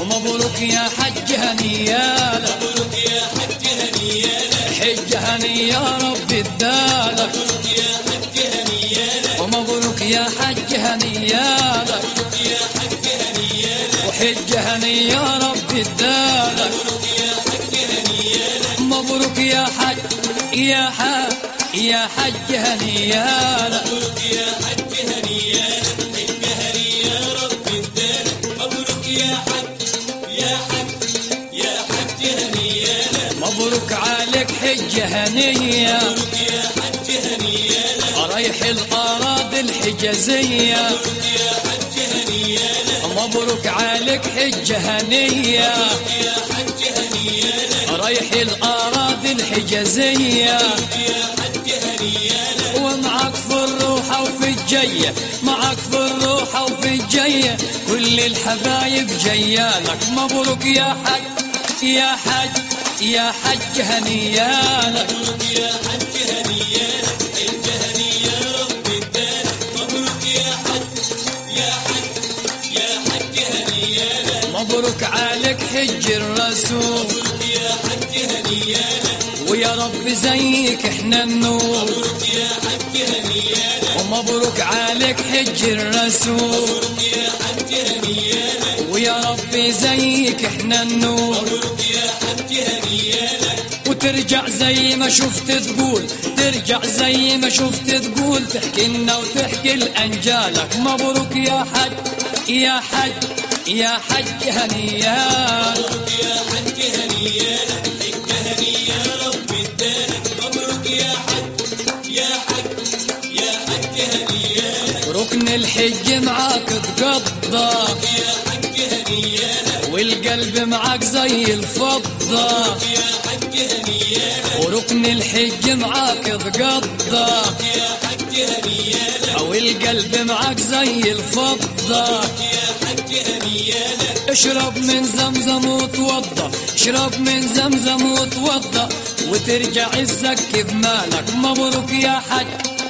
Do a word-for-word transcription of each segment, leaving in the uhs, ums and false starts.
مبروك يا حج هنيالك، مبروك يا حج هنيالك، حج هني يا رب ادالك، مبروك يا حج هنيالك، ومبروك يا حج هنيالك، مبروك يا حج هنيالك، وحج هني يا رب ادالك، مبروك يا حج هنيالك، مبروك يا حج يا حج يا حج هنيالك، مبروك يا حج هنيالك، حج هني يا رب ادالك، مبروك يا حج يا حج يا حج هنيالك، مبروك عليك حج هنية، مبروك يا حج هنيالك، رايح الأراضي الحجازية، مبروك يا حج هنيالك، مبروك عليك حج هنية، يا حج هنيالك، رايح الأراضي الحجازية، يا حج هنيالك، ومعك في الروحة وفي الجية، معك في الروحة وفي الجية، كل الحبايب جيالك، مبروك يا حج يا حج يا حج هنيالك، مبروك يا حج هنيالك، حج هني يا رب ادالك، مبروك يا حج يا حج يا حج هنيالك، مبروك عليك حج الرسول، مبروك يا حج هنيالك، ويا رب زيك احنا النور، مبروك يا حج هنيالك، ومبروك عليك حج الرسول، مبروك يا حج هنيالك، ويا رب زيك احنا النور، مبروك يا حج هنيالك، وترجع زي ما شفت تقول، ترجع زي ما شفت تقول، تحكي لنا وتحكي لأنجالك، مبروك يا حج يا حج يا حج هنيالك، مبروك يا حج هنيالك، حج هني يا رب ادالك، مبروك يا حج يا حج يا حج هنيالك، ركن الحج معاك تقضى، يا حج هنيالك، والقلب معاك زي الفضة، يا حج هنيالك، وركن الحج معاك تقضى، يا حج هنيالك، والقلب معاك زي الفضة، يا حج هنيالك، اشرب من زمزم وتوضى، اشرب من زمزم وتوضى، وترجع تزكي بمالك، مبروك يا حج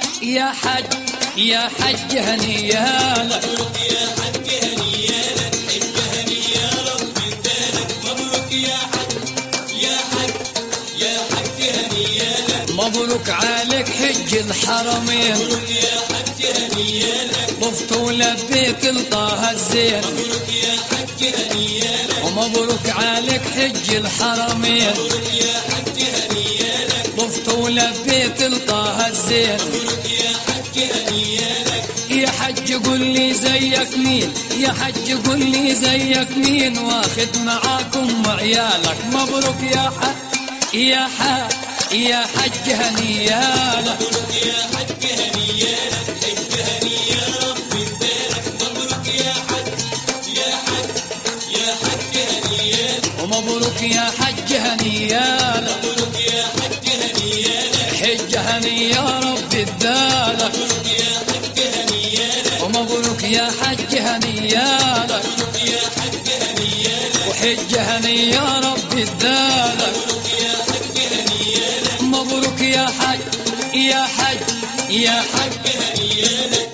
يا حج يا حج هنيالك، مبروك يا حج هنيالك، حج هني يا رب ادالك، مبروك يا حج يا حج يا حج هنيالك، مبروك عليك حج الحرمين، مبروك يا حج هنيالك، طفت ولبيت لطه الزين، مبروك يا حج هنيالك، ومبروك عليك حج الحرمين، مبروك يا حج هنيالك، طفت ولبيت لطه الزين، مبروك يا حج هنيالك، يا حج قول لي زيك مين، يا حج قول لي زيك مين، واخد معاكم وعيالك، مبروك يا حج يا حج يا حج هنيالك، مبروك يا حج هنيالك، حج هني يا رب ادالك، مبروك يا حج يا حج يا حج هنيالك، ومبروك يا حج هنيالك، مبروك يا حج هنيالك، حج هني يا رب ادالك، مبروك يا حج هنيالك، ومبروك يا حج هنيالك، مبروك يا حج هنيالك، وحج هني يا رب ادالك، مبروك يا حج هنيالك، مبروك يا حج يا حج يا حج حج هنيالك.